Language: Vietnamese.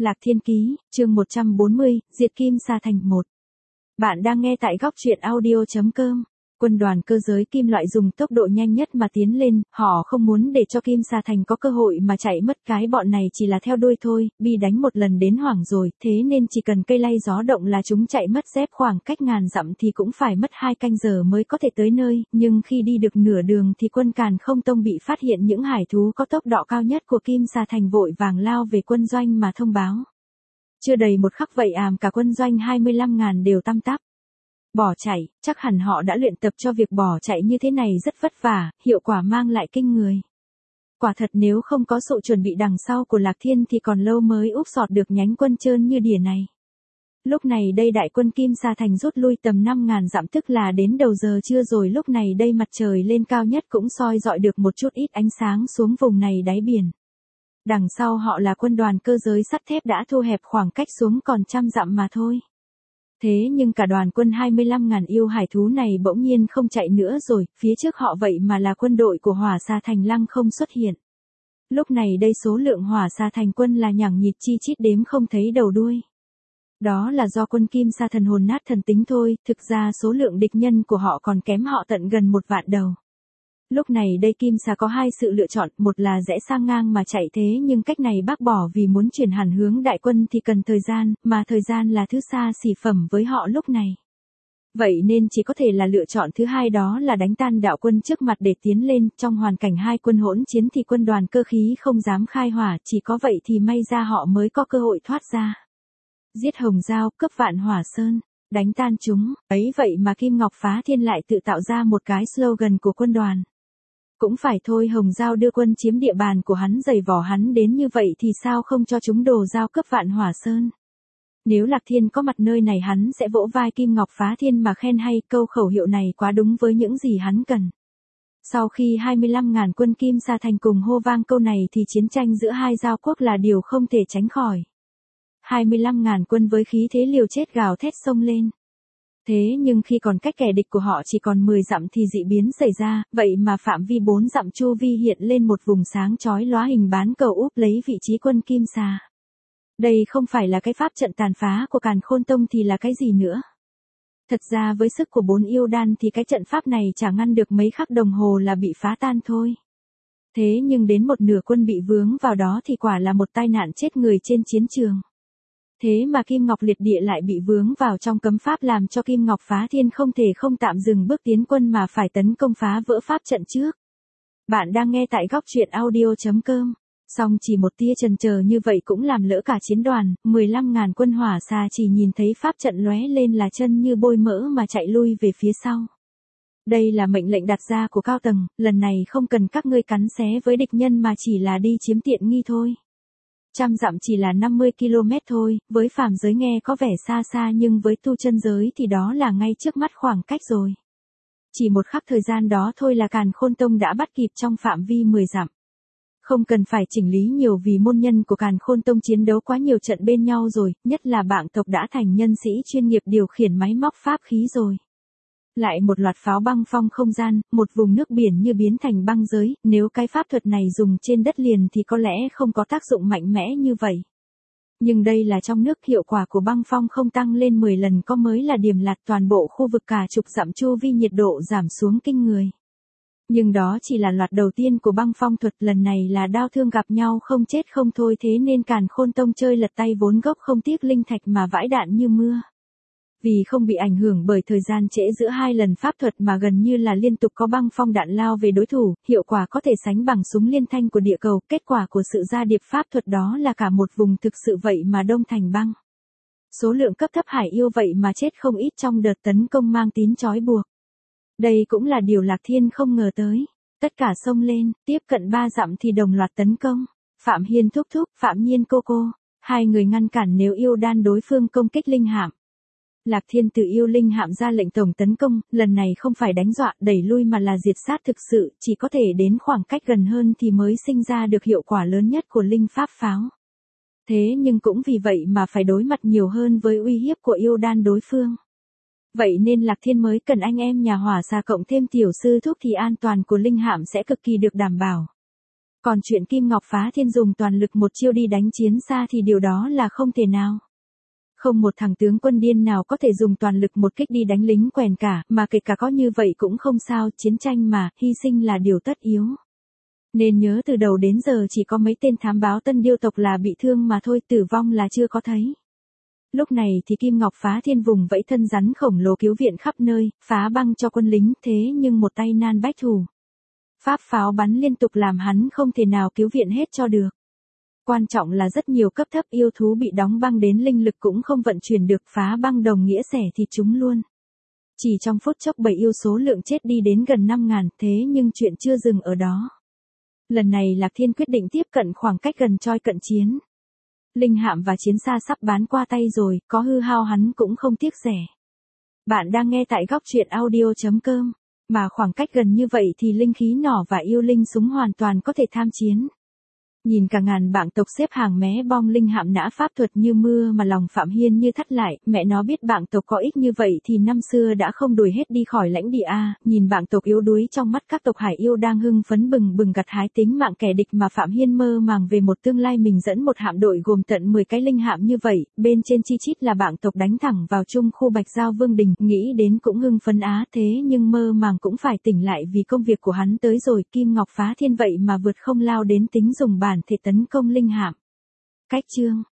Lạc Thiên Ký, chương 140, Diệt Kim Sa Thành 1. Bạn đang nghe tại góc truyện audio.com. Quân đoàn cơ giới kim loại dùng tốc độ nhanh nhất mà tiến lên, họ không muốn để cho Kim Sa Thành có cơ hội mà chạy mất, cái bọn này chỉ là theo đuôi thôi, bị đánh một lần đến hoảng rồi, thế nên chỉ cần cây lay gió động là chúng chạy mất dép, khoảng cách ngàn dặm thì cũng phải mất 2 canh giờ mới có thể tới nơi, nhưng khi đi được nửa đường thì quân Càn Không Tông bị phát hiện những hải thú có tốc độ cao nhất của Kim Sa Thành vội vàng lao về quân doanh mà thông báo. Chưa đầy một khắc vậy cả quân doanh 25.000 đều tăm tắp. Bỏ chạy, chắc hẳn họ đã luyện tập cho việc bỏ chạy như thế này rất vất vả, hiệu quả mang lại kinh người. Quả thật nếu không có sự chuẩn bị đằng sau của Lạc Thiên thì còn lâu mới úp sọt được nhánh quân trơn như đỉa này. Lúc này đây đại quân Kim Sa Thành rút lui tầm 5.000 dặm, tức là đến đầu giờ trưa rồi, lúc này đây mặt trời lên cao nhất cũng soi dọi được một chút ít ánh sáng xuống vùng này đáy biển. Đằng sau họ là quân đoàn cơ giới sắt thép đã thu hẹp khoảng cách xuống còn 100 dặm mà thôi. Thế nhưng cả đoàn quân 25.000 yêu hải thú này bỗng nhiên không chạy nữa rồi, phía trước họ vậy mà là quân đội của Hỏa Sa Thành Lăng không xuất hiện. Lúc này đây số lượng Hỏa Sa Thành quân là nhằng nhịt chi chít đếm không thấy đầu đuôi. Đó là do quân Kim Sa thần hồn nát thần tính thôi, thực ra số lượng địch nhân của họ còn kém họ tận gần 1 vạn đầu. Lúc này đây Kim Sa có 2 sự lựa chọn, một là rẽ sang ngang mà chạy, thế nhưng cách này bác bỏ vì muốn chuyển hẳn hướng đại quân thì cần thời gian, mà thời gian là thứ xa xỉ phẩm với họ lúc này. Vậy nên chỉ có thể là lựa chọn thứ hai, đó là đánh tan đạo quân trước mặt để tiến lên. Trong hoàn cảnh hai quân hỗn chiến thì quân đoàn cơ khí không dám khai hỏa, chỉ có vậy thì may ra họ mới có cơ hội thoát ra. Giết Hồng Giao, cướp Vạn Hỏa Sơn, đánh tan chúng, ấy vậy mà Kim Ngọc Phá Thiên lại tự tạo ra một cái slogan của quân đoàn. Cũng phải thôi, Hồng Giao đưa quân chiếm địa bàn của hắn, giày vò hắn đến như vậy thì sao không cho chúng đồ giao cướp Vạn Hỏa Sơn. Nếu Lạc Thiên có mặt nơi này hắn sẽ vỗ vai Kim Ngọc Phá Thiên mà khen hay, câu khẩu hiệu này quá đúng với những gì hắn cần. Sau khi 25.000 quân Kim Sa Thành cùng hô vang câu này thì chiến tranh giữa hai giao quốc là điều không thể tránh khỏi. 25.000 quân với khí thế liều chết gào thét xông lên. Thế nhưng khi còn cách kẻ địch của họ chỉ còn 10 dặm thì dị biến xảy ra, vậy mà phạm vi 4 dặm chu vi hiện lên một vùng sáng chói lóa hình bán cầu úp lấy vị trí quân Kim Sa. Đây không phải là cái pháp trận tàn phá của Càn Khôn Tông thì là cái gì nữa. Thật ra với sức của 4 yêu đan thì cái trận pháp này chả ngăn được mấy khắc đồng hồ là bị phá tan thôi. Thế nhưng đến một nửa quân bị vướng vào đó thì quả là một tai nạn chết người trên chiến trường. Thế mà Kim Ngọc Liệt Địa lại bị vướng vào trong cấm pháp, làm cho Kim Ngọc Phá Thiên không thể không tạm dừng bước tiến quân mà phải tấn công phá vỡ pháp trận trước. Bạn đang nghe tại góc truyện audio.com. Song chỉ một tia chần chờ như vậy cũng làm lỡ cả chiến đoàn, 15.000 quân Hỏa Sa chỉ nhìn thấy pháp trận lóe lên là chân như bôi mỡ mà chạy lui về phía sau. Đây là mệnh lệnh đặt ra của cao tầng, lần này không cần các ngươi cắn xé với địch nhân mà chỉ là đi chiếm tiện nghi thôi. 100 dặm chỉ là 50 km thôi, với phàm giới nghe có vẻ xa xa nhưng với tu chân giới thì đó là ngay trước mắt khoảng cách rồi. Chỉ một khắc thời gian đó thôi là Càn Khôn Tông đã bắt kịp trong phạm vi 10 dặm. Không cần phải chỉnh lý nhiều vì môn nhân của Càn Khôn Tông chiến đấu quá nhiều trận bên nhau rồi, nhất là bảng tộc đã thành nhân sĩ chuyên nghiệp điều khiển máy móc pháp khí rồi. Lại một loạt pháo băng phong không gian, một vùng nước biển như biến thành băng giới, nếu cái pháp thuật này dùng trên đất liền thì có lẽ không có tác dụng mạnh mẽ như vậy. Nhưng đây là trong nước, hiệu quả của băng phong không tăng lên 10 lần có mới là điểm lạt, toàn bộ khu vực cả chục dặm chu vi nhiệt độ giảm xuống kinh người. Nhưng đó chỉ là loạt đầu tiên của băng phong thuật, lần này là đao thương gặp nhau không chết không thôi, thế nên Càn Khôn Tông chơi lật tay vốn gốc không tiếc linh thạch mà vãi đạn như mưa. Vì không bị ảnh hưởng bởi thời gian trễ giữa 2 lần pháp thuật mà gần như là liên tục có băng phong đạn lao về đối thủ, hiệu quả có thể sánh bằng súng liên thanh của địa cầu, kết quả của sự ra điệp pháp thuật đó là cả một vùng thực sự vậy mà đông thành băng. Số lượng cấp thấp hải yêu vậy mà chết không ít trong đợt tấn công mang tín trói buộc. Đây cũng là điều Lạc Thiên không ngờ tới. Tất cả xông lên, tiếp cận 3 dặm thì đồng loạt tấn công. Phạm Hiên thúc thúc, Phạm Nhiên cô cô, 2 người ngăn cản nếu yêu đan đối phương công kích linh hạm. Lạc Thiên tự yêu linh hạm ra lệnh tổng tấn công, lần này không phải đánh dọa đẩy lui mà là diệt sát thực sự, chỉ có thể đến khoảng cách gần hơn thì mới sinh ra được hiệu quả lớn nhất của linh pháp pháo. Thế nhưng cũng vì vậy mà phải đối mặt nhiều hơn với uy hiếp của yêu đan đối phương. Vậy nên Lạc Thiên mới cần anh em nhà Hỏa Sa cộng thêm tiểu sư thúc thì an toàn của linh hạm sẽ cực kỳ được đảm bảo. Còn chuyện Kim Ngọc Phá Thiên dùng toàn lực một chiêu đi đánh chiến xa thì điều đó là không thể nào. Không một thằng tướng quân điên nào có thể dùng toàn lực một kích đi đánh lính quèn cả, mà kể cả có như vậy cũng không sao, chiến tranh mà, hy sinh là điều tất yếu. Nên nhớ từ đầu đến giờ chỉ có mấy tên thám báo Tân Điêu tộc là bị thương mà thôi, tử vong là chưa có thấy. Lúc này thì Kim Ngọc Phá Thiên vùng vẫy thân rắn khổng lồ cứu viện khắp nơi, phá băng cho quân lính, thế nhưng một tay nan bách thủ. Pháp pháo bắn liên tục làm hắn không thể nào cứu viện hết cho được. Quan trọng là rất nhiều cấp thấp yêu thú bị đóng băng đến linh lực cũng không vận chuyển được, phá băng đồng nghĩa xẻ thịt chúng luôn. Chỉ trong phút chốc bầy yêu số lượng chết đi đến gần 5.000, thế nhưng chuyện chưa dừng ở đó. Lần này Lạc Thiên quyết định tiếp cận khoảng cách gần choi cận chiến. Linh hạm và chiến xa sắp bán qua tay rồi, có hư hao hắn cũng không tiếc rẻ. Bạn đang nghe tại góc truyện audio.com. Mà khoảng cách gần như vậy thì linh khí nỏ và yêu linh súng hoàn toàn có thể tham chiến. Nhìn cả ngàn bảng tộc xếp hàng mé bom linh hạm nã pháp thuật như mưa mà lòng Phạm Hiên như thắt lại, mẹ nó biết bảng tộc có ít như vậy thì năm xưa đã không đuổi hết đi khỏi lãnh địa a. Nhìn bảng tộc yếu đuối trong mắt các tộc hải yêu đang hưng phấn bừng bừng gặt hái tính mạng kẻ địch mà Phạm Hiên mơ màng về một tương lai mình dẫn một hạm đội gồm tận 10 cái linh hạm như vậy, bên trên chi chít là bảng tộc đánh thẳng vào trung khu Bạch Giao Vương Đình, nghĩ đến cũng hưng phấn á, thế nhưng mơ màng cũng phải tỉnh lại vì công việc của hắn tới rồi, Kim Ngọc Phá Thiên vậy mà vượt không lao đến tính dùng bản thể tấn công linh hạm. Cách chương